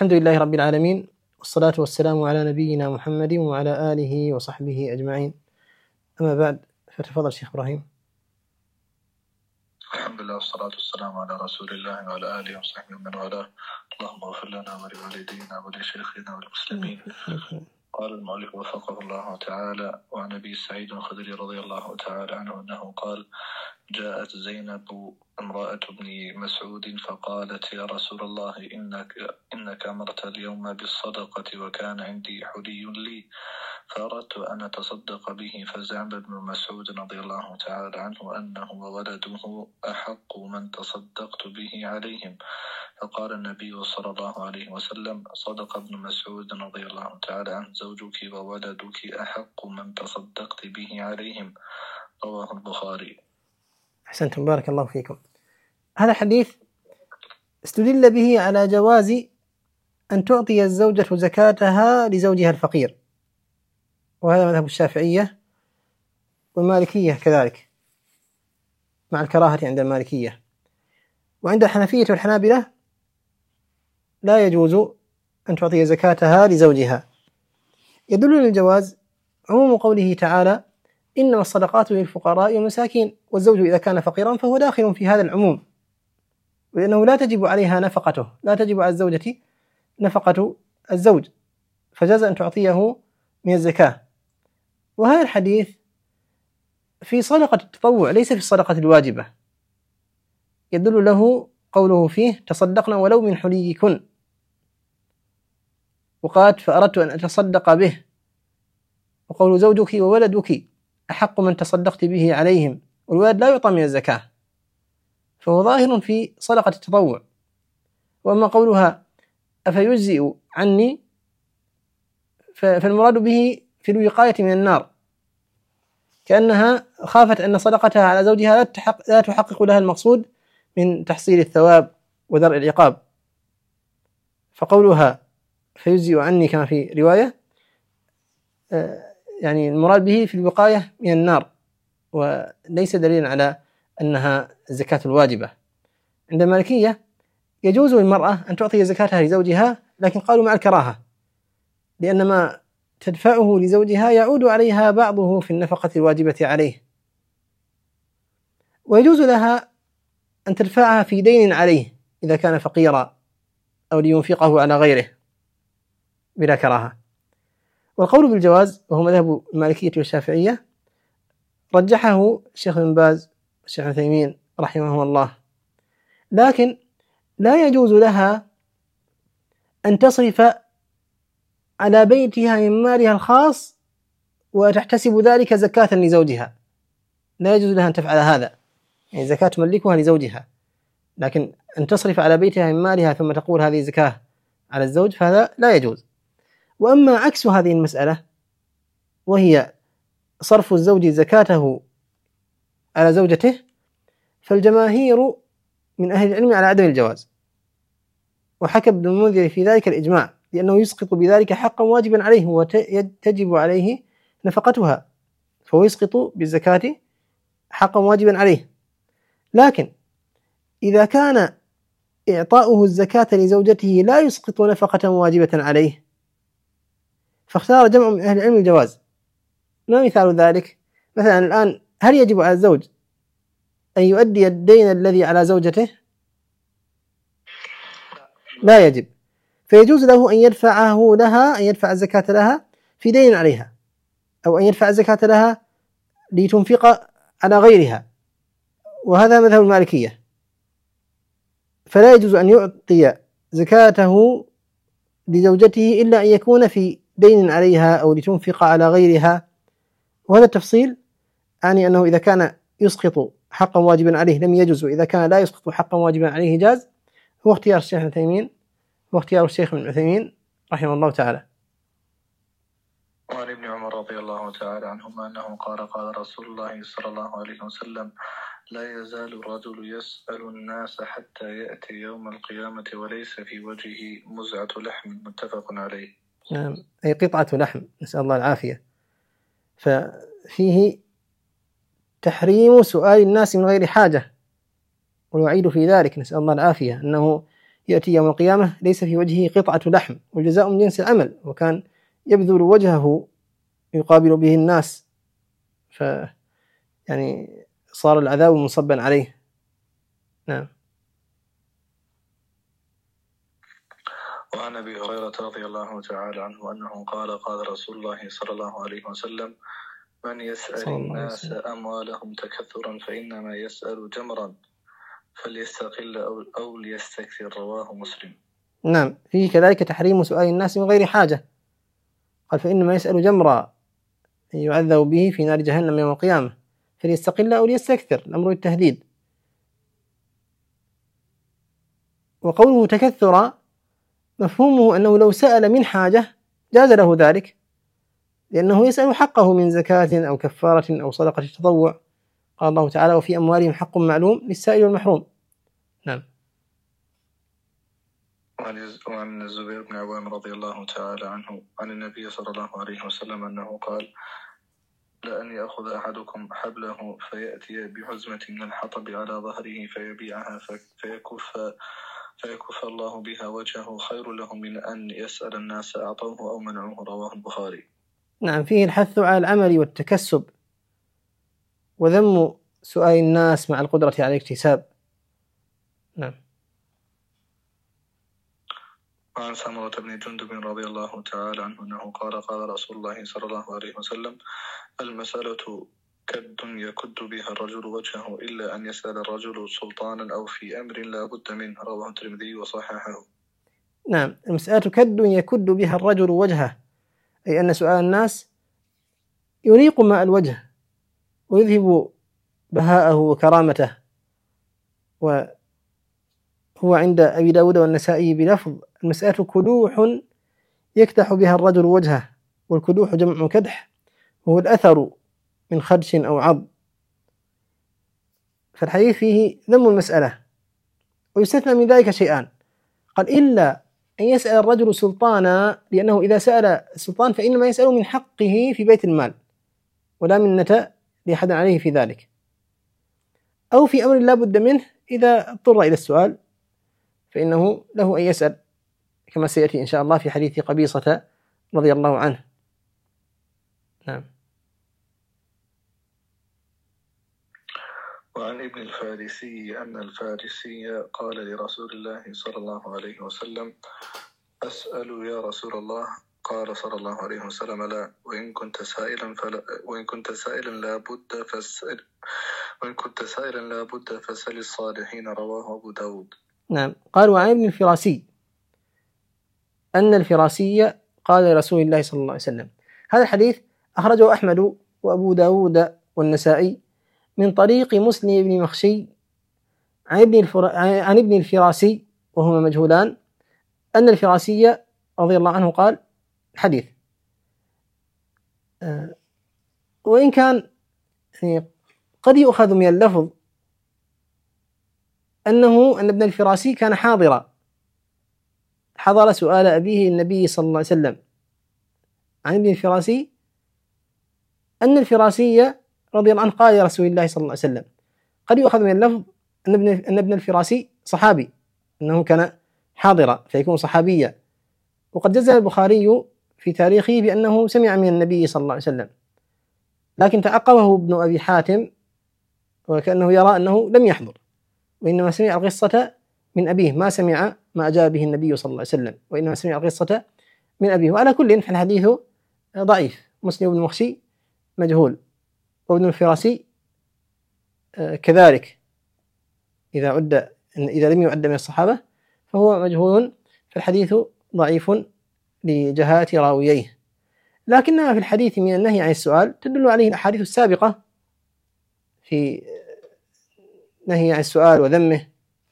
الحمد لله رب العالمين، والصلاة والسلام على نبينا محمد وعلى آله وصحبه أجمعين. أما بعد، فتفضل شيخ إبراهيم. الحمد لله والصلاة والسلام على رسول الله وعلى آله وصحبه ومن والاه. اللهم اغفر لنا ولوالدينا ولشيخنا والمسلمين. قال المؤلف وفقه الله تعالى: وعن أبي سعيد الخدري رضي الله تعالى عنه أنه قال: جاءت زينب امرأة ابن مسعود فقالت: يا رسول الله، إنك أمرت اليوم بالصدقة وكان عندي حلي لي فأردت أن أتصدق به، فزعم ابن مسعود رضي الله تعالى عنه أنه وولده أحق من تصدقت به عليهم، فقال النبي صلى الله عليه وسلم: صدق ابن مسعود رضي الله تعالى عنه، زوجك وولدك أحق من تصدقت به عليهم. رواه البخاري. أحسنتم، بارك الله فيكم. هذا حديث استدل به على جواز أن تعطي الزوجة زكاتها لزوجها الفقير، وهذا مذهب الشافعية والمالكية كذلك، مع الكراهة عند المالكية. وعند الحنفية والحنابلة لا يجوز أن تعطي زكاتها لزوجها. يدل للجواز عموم قوله تعالى: إنما الصدقات للفقراء والمساكين، والزوج إذا كان فقيرا فهو داخل في هذا العموم، لأنه لا تجب عليها نفقته، لا تجب على الزوجة نفقة الزوج، فجاز أن تعطيه من الزكاة. وهذا الحديث في صدقة التطوع ليس في الصدقة الواجبة، يدل له قوله فيه: تصدقنا ولو من حليكن، وقالت: فأردت أن أتصدق به، وقول زوجك وولدك أحق من تصدقت به عليهم، والولد لا يعطى من الزكاة، فهو ظاهر في صدقة التطوع. وأما قولها أفيجزئ عني، فالمراد به في الوقاية من النار، كأنها خافت أن صدقتها على زوجها لا تحقق لها المقصود من تحصيل الثواب ودرء العقاب، فقولها فيجزئ عني كما في رواية يعني المراد به في الوقاية من النار، وليس دليلا على أنها الزكاة الواجبة. عند المالكية يجوز للمرأة أن تعطي زكاتها لزوجها، لكن قالوا مع الكراهة، لأن ما تدفعه لزوجها يعود عليها بعضه في النفقة الواجبة عليه. ويجوز لها أن تدفعها في دين عليه إذا كان فقيرا أو لينفقه على غيره بلا كراهة. والقول بالجواز وهو مذهب المالكية والشافعية رجحه الشيخ بن باز والشيخ عثيمين رحمه الله، لكن لا يجوز لها أن تصرف على بيتها من مالها الخاص وتحتسب ذلك زكاة لزوجها، لا يجوز لها أن تفعل هذا، يعني زكاة تملكها لزوجها، لكن أن تصرف على بيتها من مالها ثم تقول هذه زكاة على الزوج فهذا لا يجوز. وأما عكس هذه المسألة وهي صرف الزوج زكاته على زوجته، فالجماهير من أهل العلم على عدم الجواز، وحكى ابن المنذر في ذلك الإجماع، لأنه يسقط بذلك حقا واجبا عليه وتجب عليه نفقتها، فهو يسقط بالزكاة حقا واجبا عليه. لكن إذا كان إعطاؤه الزكاة لزوجته لا يسقط نفقة واجبة عليه، فاختار جمع من أهل العلم الجواز. ما مثال ذلك؟ مثلا الآن هل يجب على الزوج أن يؤدي الدين الذي على زوجته؟ لا يجب، فيجوز له أن يدفعه لها، أن يدفع الزكاة لها في دين عليها، أو أن يدفع الزكاة لها لتنفق على غيرها، وهذا مذهب المالكية. فلا يجوز أن يعطي زكاته لزوجته إلا أن يكون في دين عليها أو لتنفق على غيرها. وهذا التفصيل يعني أنه إذا كان يسقط حقا واجبا عليه لم يجوز، وإذا كان لا يسقط حقا واجبا عليه جاز. هو اختيار الشيخ ابن عثيمين واختيار الشيخ ابن عثيمين رحمه الله تعالى. وعن ابن عمر رضي الله تعالى عنهما أنه قال رسول الله صلى الله عليه وسلم: لا يزال الرجل يسأل الناس حتى يأتي يوم القيامة وليس في وجهه مزعة لحم. متفق عليه. نعم، أي قطعة لحم، نسأل الله العافية. ففيه تحريم سؤال الناس من غير حاجة، والوعيد في ذلك نسأل الله العافية، أنه يأتي يوم القيامة ليس في وجهه قطعة لحم، والجزاء من جنس العمل، وكان يبذل وجهه يقابل به الناس، يعني صار العذاب منصبا عليه. نعم. وعن أبي هريرة رضي الله تعالى عنه أنه قال قال رسول الله صلى الله عليه وسلم: من يسأل الناس أموالهم تكثرا فإنما يسأل جمرا فليستقل أو ليستكثر. رواه مسلم. نعم، فيه كذلك تحريم سؤال الناس من غير حاجة، قال فإنما يسأل جمرا يعذب به في نار جهنم يوم القيامة فليستقل أو ليستكثر، الأمر التهديد. وقوله تكثر مفهومه أنه لو سأل من حاجة جاز له ذلك، لأنه يسأل حقه من زكاة أو كفارة أو صدقة تطوع. قال الله تعالى: وفي أموالهم حق معلوم للسائل والمحروم. نعم. وعن الزبير بن عوام رضي الله تعالى عنه عن النبي صلى الله عليه وسلم أنه قال: لأن يأخذ أحدكم حبله فيأتي بحزمة من الحطب على ظهره فيبيعها فيكف الله بها وجهه خير له من أن يسأل الناس أعطوه أو منعوه. رواه البخاري. نعم، فيه الحث على العمل والتكسب، وذم سؤال الناس مع القدرة على الاكتساب. نعم. وعن سمرة بن جندب رضي الله تعالى عنه أنه قال قال رسول الله صلى الله عليه وسلم: المسألة كد يكد بها الرجل وجهه إلا أن يسأل الرجل سلطانا أو في أمر لا بد منه. رواه الترمذي وصححه. نعم، المسألة كد يكد بها الرجل وجهه، أي أن سؤال الناس يريق ماء الوجه ويذهب بهاءه وكرامته. وهو عند أبي داود والنسائي بلفظ: المسألة كدوح يكدح بها الرجل وجهه، والكدوح جمع كدح، وهو الأثر من خدش أو عض. فالحديث فيه ذم المسألة، ويستثنى من ذلك شيئان. قال: إلا أن يسأل الرجل سلطانا، لأنه إذا سأل السلطان فإنما يسأل من حقه في بيت المال، ولا منة لأحد عليه في ذلك، أو في أمر لا بد منه، إذا اضطر إلى السؤال فإنه له أن يسأل، كما سيأتي إن شاء الله في حديث قبيصة رضي الله عنه. نعم. وعن ابن الفارسي أن الفارسي قال لرسول الله صلى الله عليه وسلم: أسأل يا رسول الله؟ قال صلى الله عليه وسلم: لا، وإن كنت سائلا لا بد فسل الصالحين. رواه أبو داود. نعم. قال: وعن ابن الفراسي أن الفراسي قال لرسول الله صلى الله عليه وسلم. هذا الحديث أخرجه أحمد وأبو داود والنسائي من طريق مسلم بن مخشي عن ابن الفراسي، وهما مجهولان، أن الفراسي رضي الله عنه قال حديث، وإن كان قد يؤخذ من اللفظ أن ابن الفراسي كان حضر سؤال أبيه النبي صلى الله عليه وسلم. عن ابن الفراسي أن الفراسي رضي الله عنه قال يا رسول الله صلى الله عليه وسلم. قد يؤخذ من اللفظ أن ابن الفراسي صحابي، أنه كان حاضرا فيكون صحابيا، وقد جزم البخاري في تاريخه بأنه سمع من النبي صلى الله عليه وسلم، لكن تعقبه ابن أبي حاتم وكأنه يرى أنه لم يحضر، وإنما سمع القصة من أبيه، ما سمع ما أجاب به النبي صلى الله عليه وسلم، وإنما سمع القصة من أبيه. وعلى كل فالحديث ضعيف. مسلم بن مخشي مجهول، وابن الفراسي كذلك، إذا لم يعد من الصحابة فهو مجهول، فالحديث ضعيف لجهالة راويه. لكنما في الحديث من النهي عن السؤال تدل عليه الأحاديث السابقة في نهي عن السؤال وذمه.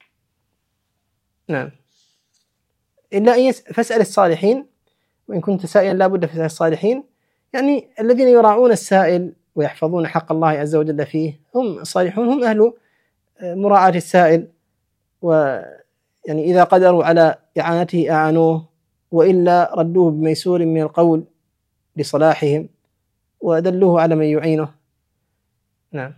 نعم. إلا أن فاسأل الصالحين، وإن كنت سائلا لا بد فاسأل الصالحين، يعني الذين يراعون السائل ويحفظون حق الله عز وجل فيه هم الصالحون، هم أهل مراعاة السائل، ويعني إذا قدروا على إعانته أعانوه، وإلا ردوه بميسور من القول لصلاحهم ودلوه على من يعينه. نعم.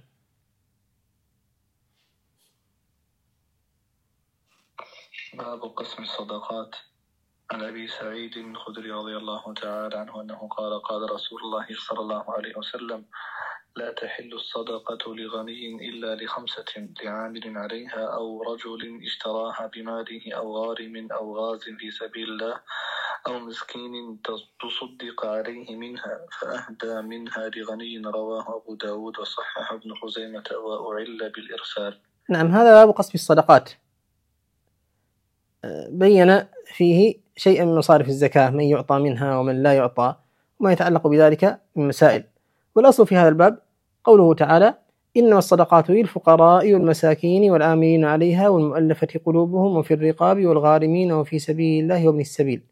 باب قسم الصدقات. عن أبي سعيد الخدري رضي الله تعالى عنه أنه قال قال رسول الله صلى الله عليه وسلم: لا تحل الصدقة لغني إلا لخمسة: لعامل عليها أو رجل اشتراها بماله أو غارم أو غاز في سبيل الله أو مسكين تصدق عليه منها فأهدى منها لغني. رواه أبو داود وصححه ابن خزيمة وأعل بالإرسال. نعم، هذا باب قسم الصدقات، بين فيه شيئا من مصارف الزكاة، من يعطى منها ومن لا يعطى، وما يتعلق بذلك من مسائل. والأصل في هذا الباب قوله تعالى: إنما الصدقات للفقراء والمساكين والآمنين عليها والمؤلفة قلوبهم وفي الرقاب والغارمين وفي سبيل الله وابن السبيل،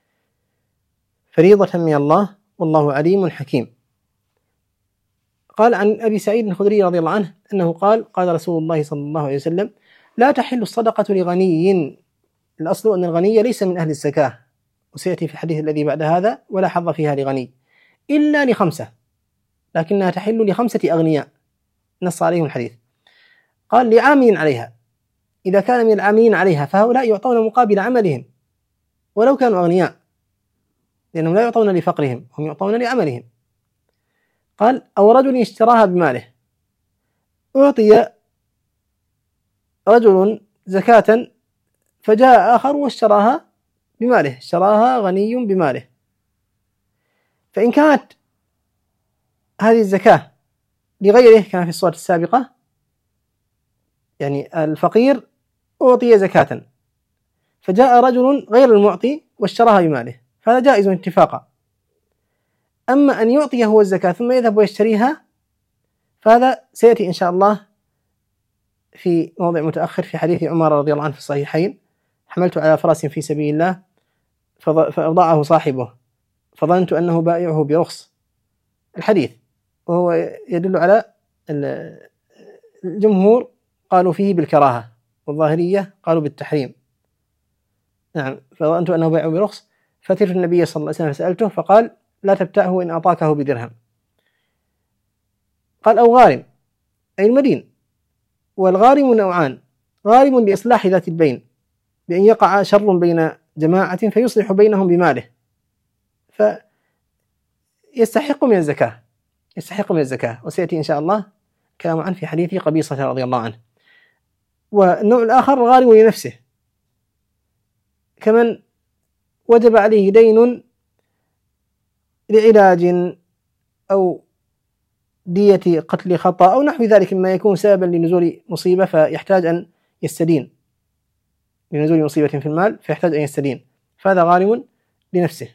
فريضة من الله والله عليم حكيم. قال عن أبي سعيد الخدري رضي الله عنه أنه قال قال رسول الله صلى الله عليه وسلم: لا تحل الصدقة لغني. الأصل أن الغني ليس من أهل الزكاة، وسيأتي في الحديث الذي بعد هذا: ولا حظ فيها لغني إلا لخمسة، لكنها تحل لخمسة أغنياء نص عليهم الحديث. قال: لعامل عليها، إذا كان من العاملين عليها فهؤلاء يعطون مقابل عملهم ولو كانوا أغنياء، لأنهم لا يعطون لفقرهم، هم يعطون لعملهم. قال: أو رجل اشتراها بماله، أعطي رجل زكاة فجاء آخر واشتراها بماله، اشتراها غني بماله، فإن كانت هذه الزكاة لغيره كما في الصورة السابقة، يعني الفقير أعطي زكاة فجاء رجل غير المعطي واشتراها بماله، فهذا جائز اتفاقا. أما أن يعطي هو الزكاة ثم يذهب ويشتريها فهذا سيأتي إن شاء الله في موضع متأخر في حديث عمر رضي الله عنه في الصحيحين: حملت على فرس في سبيل الله فأوضعه صاحبه فظننت أنه بائعه برخص، الحديث، وهو يدل على الجمهور قالوا فيه بالكراهة والظاهرية قالوا بالتحريم. نعم، فظننت أنه بائعه برخص فأتيت النبي صلى الله عليه وسلم فسألته فقال: لا تبتأه إن أعطاكه بدرهم. قال: أو غارم، أي المدين. والغارم نوعان: غارم لإصلاح ذات البين، بأن يقع شر بين جماعة فيصلح بينهم بماله، فيستحق من الزكاة، يستحق من الزكاة، وسيأتي إن شاء الله كلام عنه في حديث قبيصة رضي الله عنه. والنوع الآخر غارم لنفسه، كمن وجب عليه دين لعلاج أو دية قتل خطأ أو نحو ذلك مما يكون سببا لنزول مصيبة فيحتاج أن يستدين، لنزول مصيبة في المال فيحتاج أن يستدين، فهذا غارم لنفسه.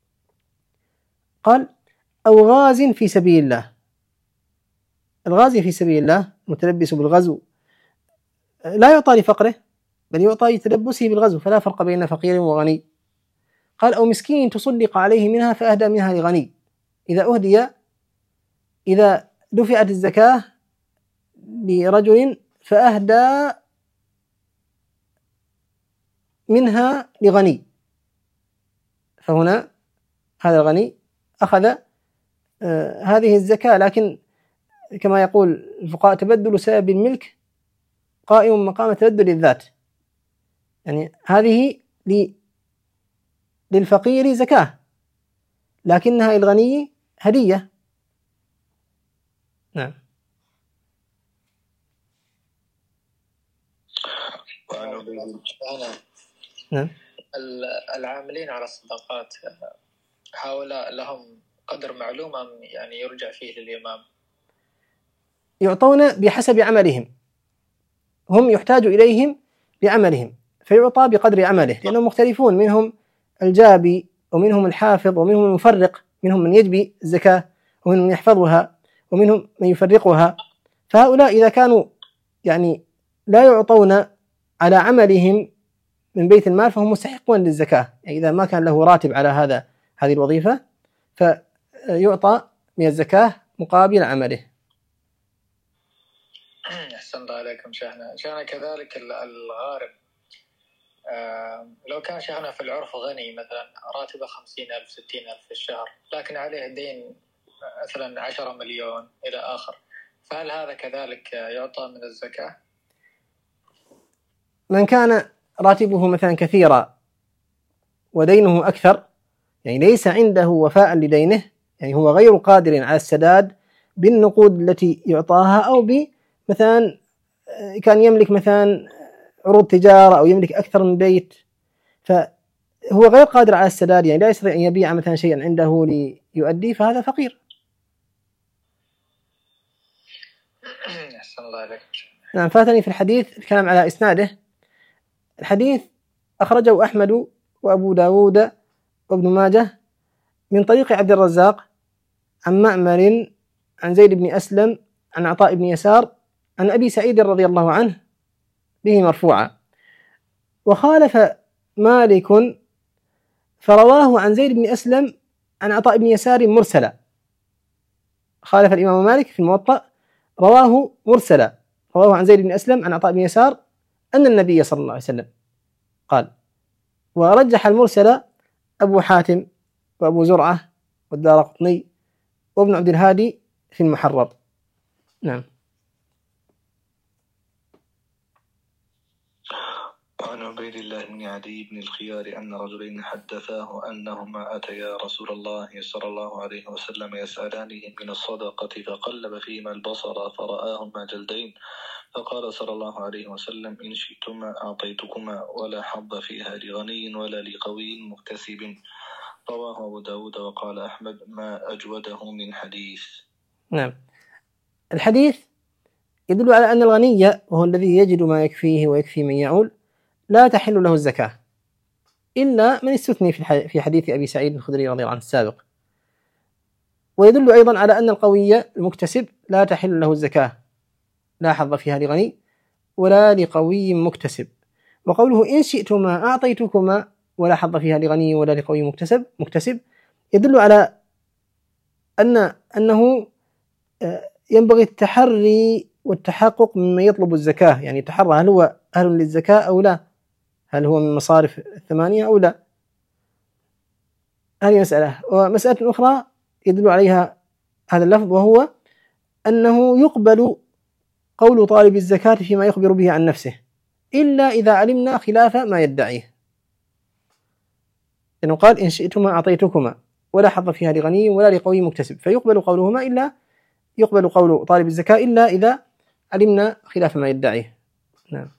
قال: أو غاز في سبيل الله. الغازي في سبيل الله متلبس بالغزو لا يعطى لفقره بل يعطى لتلبسه بالغزو، فلا فرق بين فقير وغني. قال: أو مسكين تصدق عليه منها فأهدى منها لغني. إذا دفعت الزكاة لرجل فأهدى منها لغني، فهنا هذا الغني أخذ هذه الزكاة، لكن كما يقول الفقهاء: تبدل سبب الملك قائم مقام تبدل الذات، يعني هذه للفقير زكاة لكنها للغني هدية. نعم. نعم. العاملين على الصدقات هؤلاء لهم قدر معلوم أم يعني يرجع فيه للإمام؟ يعطون بحسب عملهم، هم يحتاج إليهم بعملهم فيعطى بقدر عمله، لأنهم مختلفون، منهم الجابي ومنهم الحافظ ومنهم المفرق، منهم من يجبي الزكاة ومنهم من يحفظها ومنهم من يفرقها. فهؤلاء إذا كانوا يعني لا يعطون على عملهم من بيت المال فهم مستحقون للزكاة، يعني إذا ما كان له راتب على هذه الوظيفة فيعطى من الزكاة مقابل عمله. أحسن الله عليكم شيخنا كذلك الغارم، لو كان شيخنا في العرف غني مثلا راتبه 50,000 60,000 في الشهر لكن عليه دين مثلا 10 مليون إلى آخر، فهل هذا كذلك يعطى من الزكاة؟ من كان راتبه مثلا كثيرا ودينه أكثر، يعني ليس عنده وفاء لدينه، يعني هو غير قادر على السداد بالنقود التي يعطاها، أو مثلا كان يملك مثلا عروض تجارة أو يملك أكثر من بيت، فهو غير قادر على السداد، يعني لا يستطيع أن يبيع مثلا شيئا عنده ليؤدي، فهذا فقير. أحسن الله عليك. نعم. فاتني في الحديث الكلام على إسناده. الحديث أخرجه أحمد وأبو داود وابن ماجه من طريق عبد الرزاق عن مأمر عن زيد بن أسلم عن عطاء بن يسار عن أبي سعيد رضي الله عنه به مرفوعا، وخالف مالك فرواه عن زيد بن أسلم عن عطاء بن يسار مرسلا. خالف الإمام مالك في الموطأ، رواه مرسلا، رواه عن زيد بن أسلم عن عطاء بن يسار أن النبي صلى الله عليه وسلم قال. ورجح المرسل أبو حاتم وأبو زرعة والدارقطني وابن عبد الهادي في المحرر. نعم. وعن عبيد الله بن عدي بن الخيار أن رجلين حدثاه أنهما أتيا رسول الله صلى الله عليه وسلم يسألانه من الصدقة، فقلب فيهما البصر فرآهما جلدين، فقال صلى الله عليه وسلم: إن شئتما أعطيتكما، ولا حظ فيها لغني ولا لقوي مكتسب. رواه أبو داود. وقال أحمد: ما أجوده من حديث. نعم. الحديث يدل على أن الغني وهو الذي يجد ما يكفيه ويكفي من يعول لا تحل له الزكاة إلا من استثني في حديث أبي سعيد الخدري رضي الله عنه السابق. ويدل أيضا على أن القوي المكتسب لا تحل له الزكاة، لا حظ فيها لغني ولا لقوي مكتسب. وقوله إن شئتما أعطيتكما ولا حظ فيها لغني ولا لقوي مكتسب يدل على أنه ينبغي التحري والتحقق مما يطلب الزكاة، يعني تحرى هل هو أهل للزكاة أو لا، هل هو من مصارف 8 أو لا. هذه مسألة. ومسألة أخرى يدل عليها هذا اللفظ، وهو أنه يقبل قول طالب الزكاة فيما يخبر به عن نفسه إلا إذا علمنا خلاف ما يدعيه، لأنه قال إن شئتما أعطيتكما ولا حظ فيها لغني ولا لقوي مكتسب، فيقبل قولهما إلا يقبل قول طالب الزكاة إلا إذا علمنا خلاف ما يدعيه. نعم.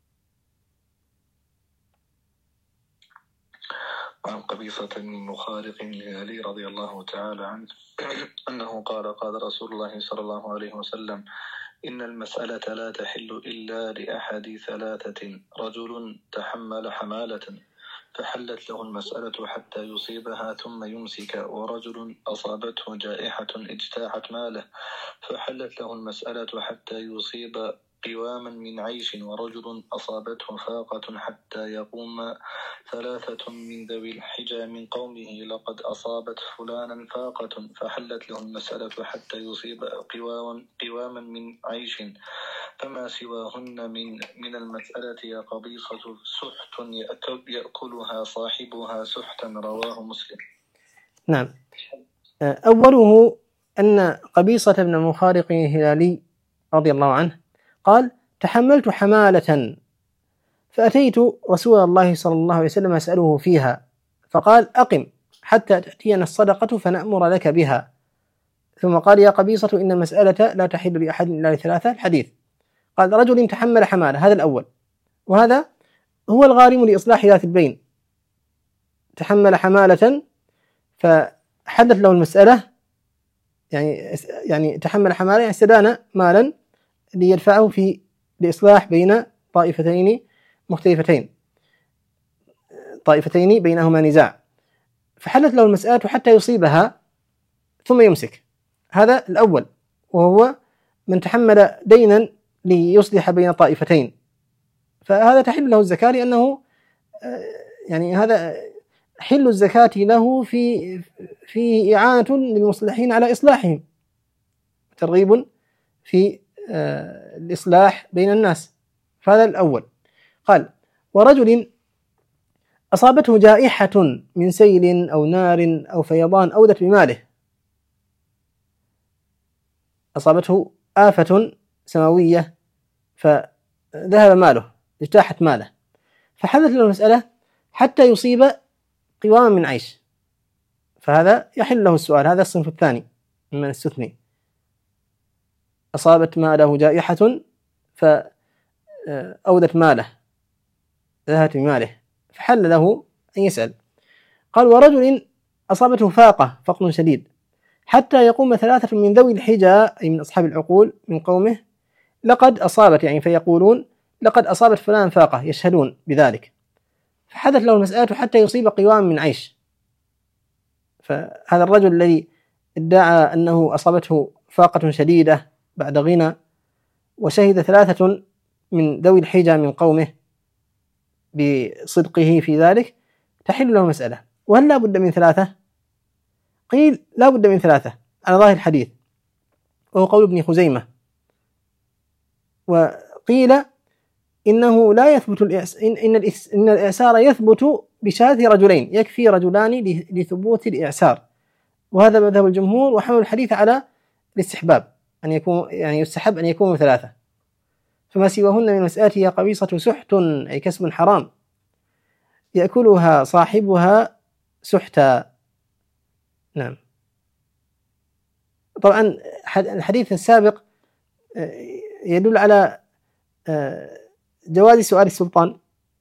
عن قبيصة بن مخارق الهلالي رضي الله تعالى عنه أنه قال: قال رسول الله صلى الله عليه وسلم: إن المسألة لا تحل إلا لأحد ثلاثة: رجل تحمل حمالة فحلت له المسألة حتى يصيبها ثم يمسك، ورجل أصابته جائحة اجتاحت ماله فحلت له المسألة حتى يصيب قواما من عيش، ورجل أصابته فاقة حتى يقوم ثلاثة من ذوي الحجى من قومه: لقد أصابت فلانا فاقة فحلت له المسألة حتى يصيب قواما من عيش، فما سواهن من المسألة يا قبيصة سحت يأكلها صاحبها سحتا. رواه مسلم. نعم. أوله أن قبيصة بن مخارق الهلالي رضي الله عنه قال: تحملت حمالة فأتيت رسول الله صلى الله عليه وسلم أسأله فيها، فقال: أقم حتى تأتينا الصدقة فنأمر لك بها. ثم قال: يا قبيصة إن المسألة لا تحل لأحد إلا لثلاثة. الحديث. قال: رجل تحمل حمالة، هذا الأول، وهذا هو الغارم لإصلاح ذات البين. تحمل حمالة فحدث له المسألة، يعني تحمل حمالة، يعني استدان مالا ليدفعه لإصلاح بين طائفتين مختلفتين، طائفتين بينهما نزاع، فحلت له المسألة حتى يصيبها ثم يمسك. هذا الأول، وهو من تحمل دينا ليصلح بين طائفتين، فهذا تحل له الزكاة، لأنه يعني هذا حل الزكاة له في إعانة للمصلحين على إصلاحهم، ترغيب في الإصلاح بين الناس. فهذا الأول. قال: ورجل أصابته جائحة من سيل أو نار أو فيضان أودت بماله، أصابته آفة سماوية فذهب ماله، اجتاحت ماله، فحدث له المسألة حتى يصيب قواما من عيش، فهذا يحل له السؤال. هذا الصنف الثاني ممن استثني، أصابت ماله جائحة فأودت ماله، ذهبت بماله، فحل له أن يسأل. قال: ورجل أصابته فقر شديد حتى يقوم 3 من ذوي الحجى، أي من أصحاب العقول من قومه، لقد أصابت، يعني فيقولون لقد أصابت فلان فاقة، يشهدون بذلك، فحدث له المسألة حتى يصيب قوام من عيش. فهذا الرجل الذي ادعى أنه أصابته فاقة شديدة بعد غنى، وشهد 3 من ذوي الحجى من قومه بصدقه في ذلك، تحل له مسألة. وهل لا بد من 3؟ قيل لا بد من 3 على ظاهر الحديث، وهو قول ابن خزيمة. وقيل إنه لا يثبت إن الإعسار يثبت بشهادة رجلين، يكفي رجلان لثبوت الإعسار، وهذا مذهب الجمهور، وحمل الحديث على الاستحباب، أن يكون يعني يستحب أن يكونوا 3، فما سواهن من مسألة هي قبيصة سحت، أي كسب حرام يأكلها صاحبها سحتا. نعم. طبعا الحديث السابق يدل على جواز سؤال السلطان،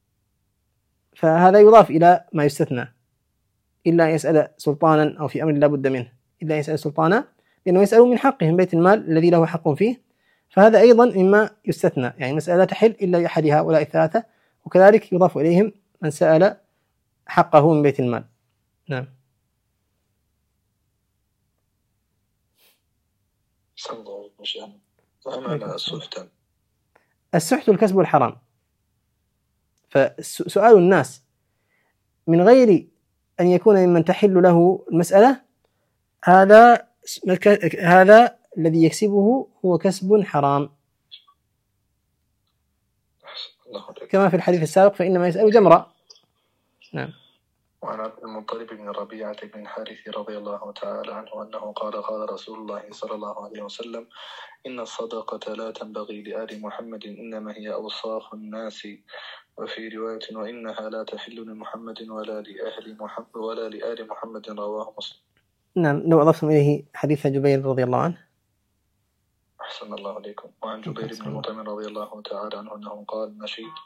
فهذا يضاف إلى ما يستثنى، إلا يسأل سلطانا أو في أمر لا بد منه، إلا يسأل سلطانا، لأنه يسأل من حقه من بيت المال الذي له حق فيه، فهذا أيضا مما يستثنى، يعني المسألة لا تحل إلا لأحد هؤلاء ال3، وكذلك يضاف إليهم من سأل حقه من بيت المال. نعم. السحت الكسب الحرام، فسؤال الناس من غير أن يكون ممن تحل له المسألة، هذا الذي يكسبه هو كسب حرام، كما في الحديث السابق: فإنما يسأل جمرة. نعم. وعن عبد المطلب بن ربيعة بن الحارث رضي الله تعالى عنه أنه قال: قال رسول الله صلى الله عليه وسلم: إن الصدقة لا تنبغي لآل محمد، إنما هي أوصاف الناس. وفي رواية: وإنها لا تحل لمحمد ولا لآل محمد، رواه مسلم. نعم. لو أضفتم إليه حديث جبير رضي الله عنه. أحسن الله عليكم. وعن جبير بن مطعم رضي الله تعالى عنه أنه قال: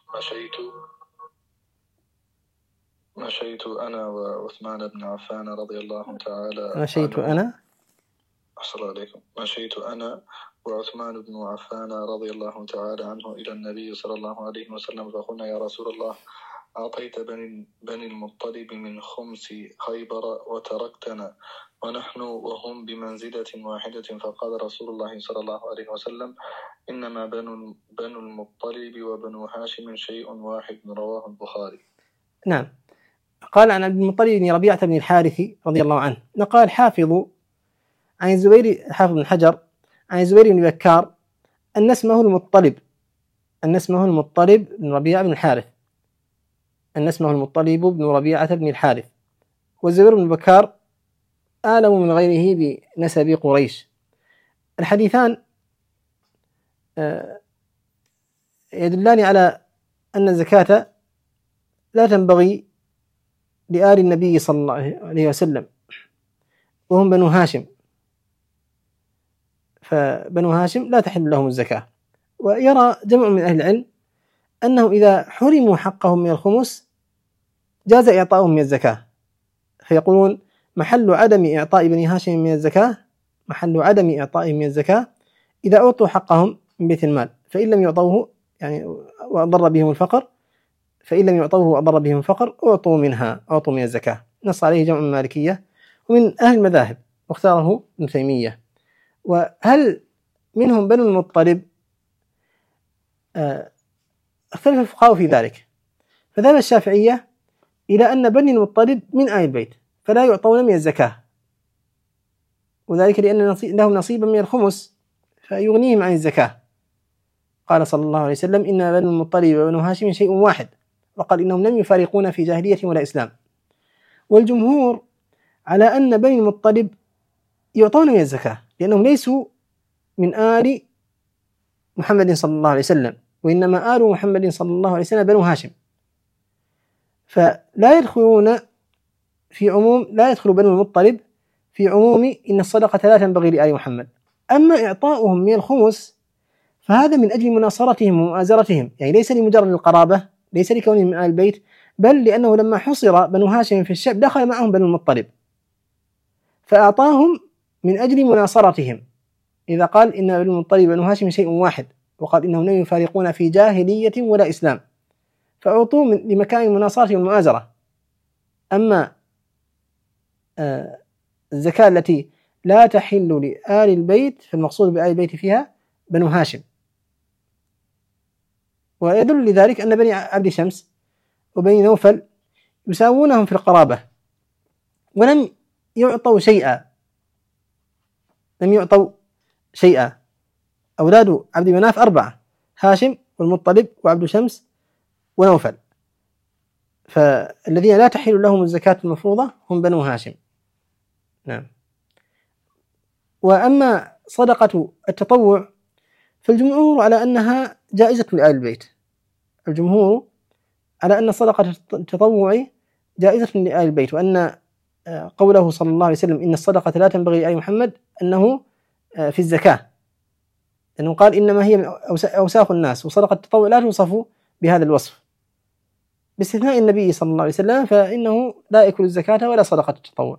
مشيت أنا وعثمان بن عفان رضي الله تعالى مشيت أنا وعثمان بن عفان رضي الله تعالى عنه إلى النبي صلى الله عليه وسلم، فقلنا: يا رسول الله، أعطيت بني المطلب من خمس خيبر وتركتنا ونحن وهم بمنزلة واحدة، فقال رسول الله صلى الله عليه وسلم: إنما بنو المطلب وبنو هاشم شيء واحد، رواه البخاري. نعم. قال عن عبد المطلب بن ربيعة بن الحارث رضي الله عنه، نقال حافظ عن الزبير، حافظ بن حجر، عن الزبير بن بكار أن اسمه المطلب بن ربيعة بن الحارث، أن اسمه المطلب بن ربيعة بن الحارث، والزبير بن بكار أعلم من غيره بنسب قريش. الحديثان يدلان على أن الزكاة لا تنبغي لآل النبي صلى الله عليه وسلم، وهم بنو هاشم، فبنو هاشم لا تحل لهم الزكاة. ويرى جمع من أهل العلم أنهم إذا حرموا حقهم من الخمس جاز إعطاؤهم من الزكاة، فيقولون: محل عدم إعطاء بني هاشم من الزكاة إذا أعطوا حقهم من بيت المال، فإن لم يعطوه يعني وأضر بهم الفقر، أعطوا من الزكاة. نص عليه جمع من المالكية ومن أهل المذاهب، واختاره ابن تيمية. وهل منهم بنو المطلب؟ اختلف الفقهاء في ذلك، فذهب الشافعية إلى أن بني المطلب من آل البيت فلا يعطون من الزكاة، وذلك لأن لهم نصيبا من الخمس فيغنيهم عن الزكاة. قال صلى الله عليه وسلم: إن بنو المطلب وبنو هاشم شيء واحد، وقال إنهم لم يفارقون في جاهلية ولا إسلام. والجمهور على أن بني المطلب يعطون من الزكاة، لأنهم ليسوا من آل محمد صلى الله عليه وسلم، وإنما آل محمد صلى الله عليه وسلم بنو هاشم، فلا يدخلون في عموم، لا يدخل بنو المطلب في عموم إن الصدقة لا تنبغي لآل محمد. أما إعطاؤهم من الخمس فهذا من أجل مناصرتهم ومؤازرتهم، يعني ليس لمجرد القرابة، ليس لكونهم من آل البيت، بل لأنه لما حصر بنو هاشم في الشعب دخل معهم بنو المطلب فأعطاهم من أجل مناصرتهم. إذا قال إن بنو المطلب بنو هاشم شيء واحد، وقال إنهم لن يفارقون في جاهلية ولا إسلام، فأعطوا لمكان المناصرة والمؤازرة. أما الزكاة التي لا تحل لآل البيت فالمقصود بآل البيت فيها بنو هاشم. ويدل لذلك أن بني عبد شمس وبني نوفل يساوونهم في القرابة ولم يعطوا شيئا، لم يعطوا شيئا. أولاد عبد مناف 4: هاشم والمطلب وعبد شمس ونوفل، فالذين لا تحل لهم الزكاة المفروضة هم بنو هاشم. نعم. وأما صدقة التطوع فالجمهور على أنها جائزة لآل البيت، الجمهور على أن صدقة التطوع جائزة لآل البيت، وأن قوله صلى الله عليه وسلم إن الصدقة لا تنبغي لآل محمد أنه في الزكاة، لأنه قال إنما هي أوساخ الناس، وصدقة التطوع لا توصف بهذا الوصف باستثناء النبي صلى الله عليه وسلم، فإنه لا يأكل الزكاة ولا صدقة التطوع.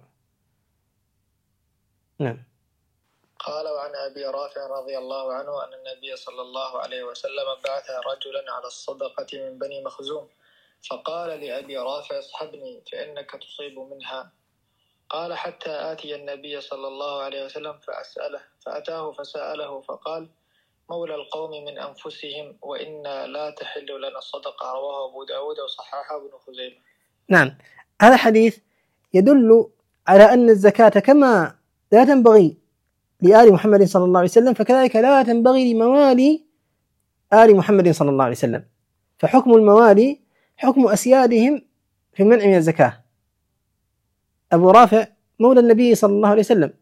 نعم. قال وعن أبي رافع رضي الله عنه أن النبي صلى الله عليه وسلم بعث رجلا على الصدقة من بني مخزوم، فقال لأبي رافع اصحبني فإنك تصيب منها. قال حتى آتي النبي صلى الله عليه وسلم فأسأله، فأتاه فسأله فقال مولى القوم من أنفسهم وإنا لا تحل لنا الصدقة. رواه أبو داود وصححه ابن خزيمة. نعم، هذا حديث يدل على أن الزكاة كما لا تنبغي لآل محمد صلى الله عليه وسلم فكذلك لا تنبغي لموالي آل محمد صلى الله عليه وسلم، فحكم الموالي حكم أسيادهم في المنع من الزكاة. أبو رافع مولى النبي صلى الله عليه وسلم،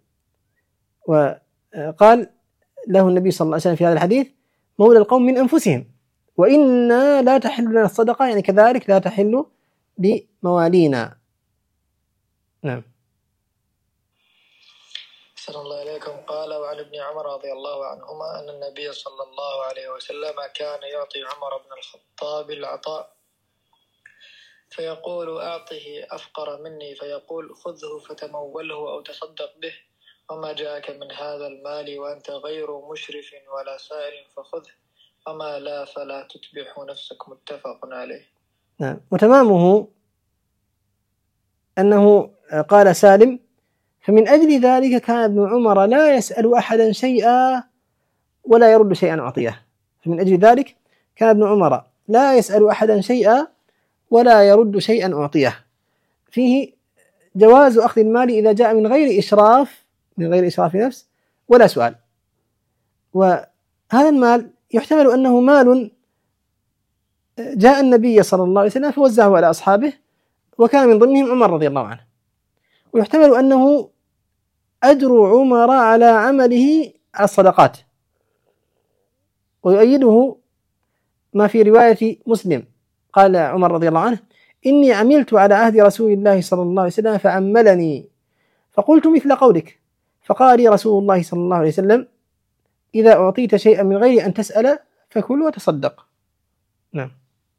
وقال له النبي صلى الله عليه وسلم في هذا الحديث مولى القوم من أنفسهم وإنا لا تحل لنا الصدقة، يعني كذلك لا تحل لموالينا. نعم. أحسن الله إليكم. قال وعن ابن عمر رضي الله عنهما أن النبي صلى الله عليه وسلم كان يعطي عمر بن الخطاب العطاء فيقول أعطه أفقر مني، فيقول خذه فتموله أو تصدق به، وما جاءك من هذا المال وأنت غير مشرف ولا سائل فخذه، وما لا فلا تتبح نفسك. متفق عليه. نعم. وتمامه أنه قال سالم فمن أجل ذلك كان ابن عمر لا يسأل أحدا شيئا ولا يرد شيئا أعطيه. فمن أجل ذلك كان ابن عمر لا يسأل أحدا شيئا ولا يرد شيئا أعطيه. فيه جواز أخذ المال إذا جاء من غير إشراف نفس ولا سؤال. وهذا المال يحتمل أنه مال جاء النبي صلى الله عليه وسلم فوزعه على أصحابه وكان من ضمنهم عمر رضي الله عنه، ويحتمل أنه أجر عمر على عمله على الصدقات. ويؤيده ما في رواية مسلم قال عمر رضي الله عنه إني عملت على عهد رسول الله صلى الله عليه وسلم فعملني فقلت مثل قولك، فقال لي رسول الله صلى الله عليه وسلم إذا أعطيت شيئا من غير أن تسأل فكل وتصدق. نعم.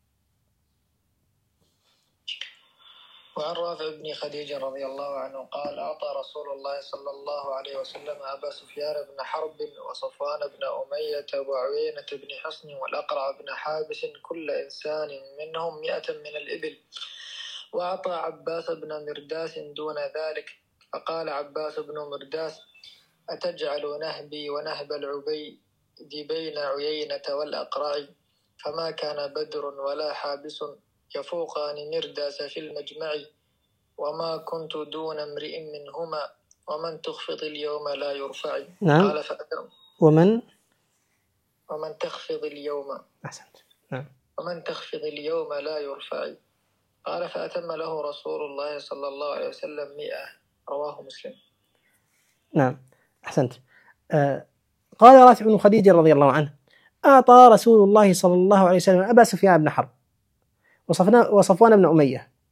وعن رافع بن خديج رضي الله عنه قال أعطى رسول الله صلى الله عليه وسلم أبا سفيان بن حرب وصفوان بن أمية وعيينة بن حصن والأقرع بن حابس كل إنسان منهم 100 من الإبل، وأعطى عباس بن مرداس دون ذلك، فقال عباس بن مرداس أتجعل نهبي ونهب العبيد بين عيينة والأقرع؟ فما كان بدر ولا حابس يفوقان مرداس في المجمع، وما كنت دون امرئ منهما، ومن تخفض اليوم لا يرفع. نعم. قال ومن تخفض اليوم أحسنت. نعم. ومن تخفض اليوم لا يرفع. قال فأتم له رسول الله صلى الله عليه وسلم 100. رواه مسلم. نعم. أحسنت. قال رافع بن خديج رضي الله عنه أعطى رسول الله صلى الله عليه وسلم أبا سفيان بن حرب وصفوان بن أمية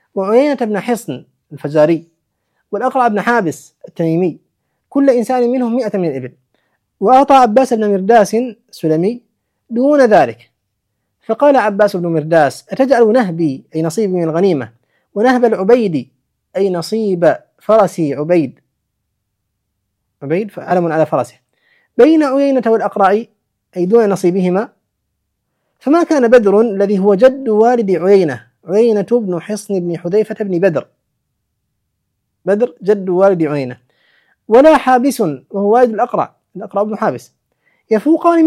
وعيينة بن حصن الفزاري، والأقرع بن حابس التميمي، كل إنسان منهم 100 من الإبل. وأعطى عباس بن مرداس السلمي دون ذلك. فقال عباس بن مرداس: أتجعل نهبي أي نصيبي من الغنيمة ونهب العبيد أي نصيب فرسي عبيد علم على فرسه بين عيينة والأقرع أي دون نصيبهما؟ فما كان بدر الذي هو جد والد عيينة بن حصن بن حذيفة بن بدر جد والد عيينة، ولا حابس وهو والد الأقرع بن حابس، يفوقان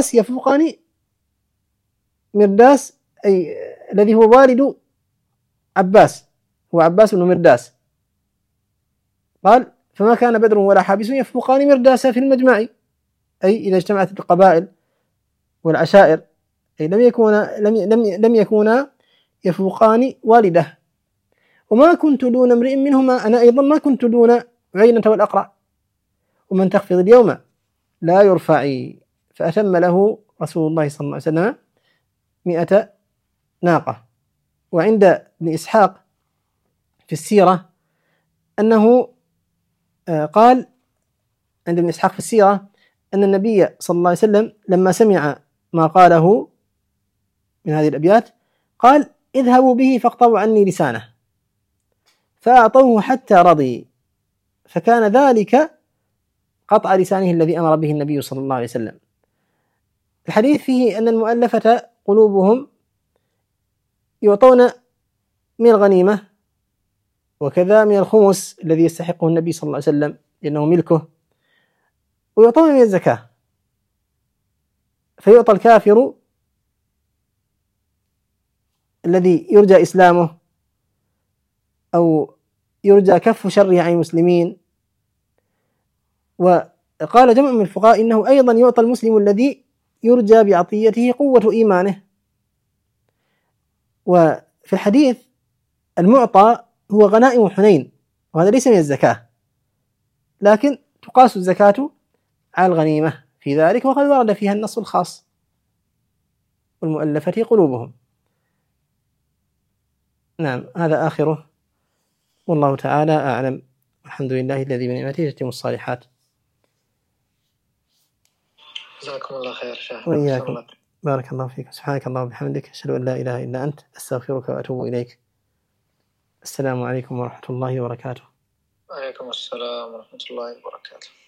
مرداس أي الذي هو والد عباس، هو عباس بن مرداس. قال: فما كان بدر ولا حابس يفوقان مرداس في المجمع، أي إذا اجتمعت القبائل والعشائر أي لم يكونا يفوقان والده. وما كنت دون امرئ منهما أنا أيضا ما كنت دون عيينة والأقرع، ومن تخفض اليوم لا يرفع. فأتم له رسول الله صلى الله عليه وسلم 100 ناقة. وعند ابن إسحاق في السيرة أنه قال عند ابن إسحاق في السيرة أن النبي صلى الله عليه وسلم لما سمع ما قاله من هذه الأبيات قال: اذهبوا به فاقطعوا عني لسانه، فأعطوه حتى رضي، فكان ذلك قطع لسانه الذي أمر به النبي صلى الله عليه وسلم. الحديث فيه أن المؤلفة قلوبهم يعطون من الغنيمة وكذا من الخمس الذي يستحقه النبي صلى الله عليه وسلم لأنه ملكه، ويعطون من الزكاة. فيعطى الكافر الذي يرجى إسلامه أو يرجى كف شره عن المسلمين. وقال جمع من الفقهاء إنه أيضا يعطى المسلم الذي يرجى بعطيته قوة إيمانه. وفي الحديث المعطى هو غنائم حنين، وهذا ليس من الزكاة، لكن تقاس الزكاة على الغنيمة في ذلك، وقد ورد فيها النص الخاص: والمؤلفة قلوبهم. نعم، هذا آخره، والله تعالى أعلم. الحمد لله الذي بنعمته تتم الصالحات. جزاكم الله خير شيخ. وإياكم، بارك الله فيك. سبحانك اللهم وبحمدك، أشهد أن لا إله إلا أنت، أستغفرك وأتوب إليك. السلام عليكم ورحمة الله وبركاته. وعليكم السلام ورحمة الله وبركاته.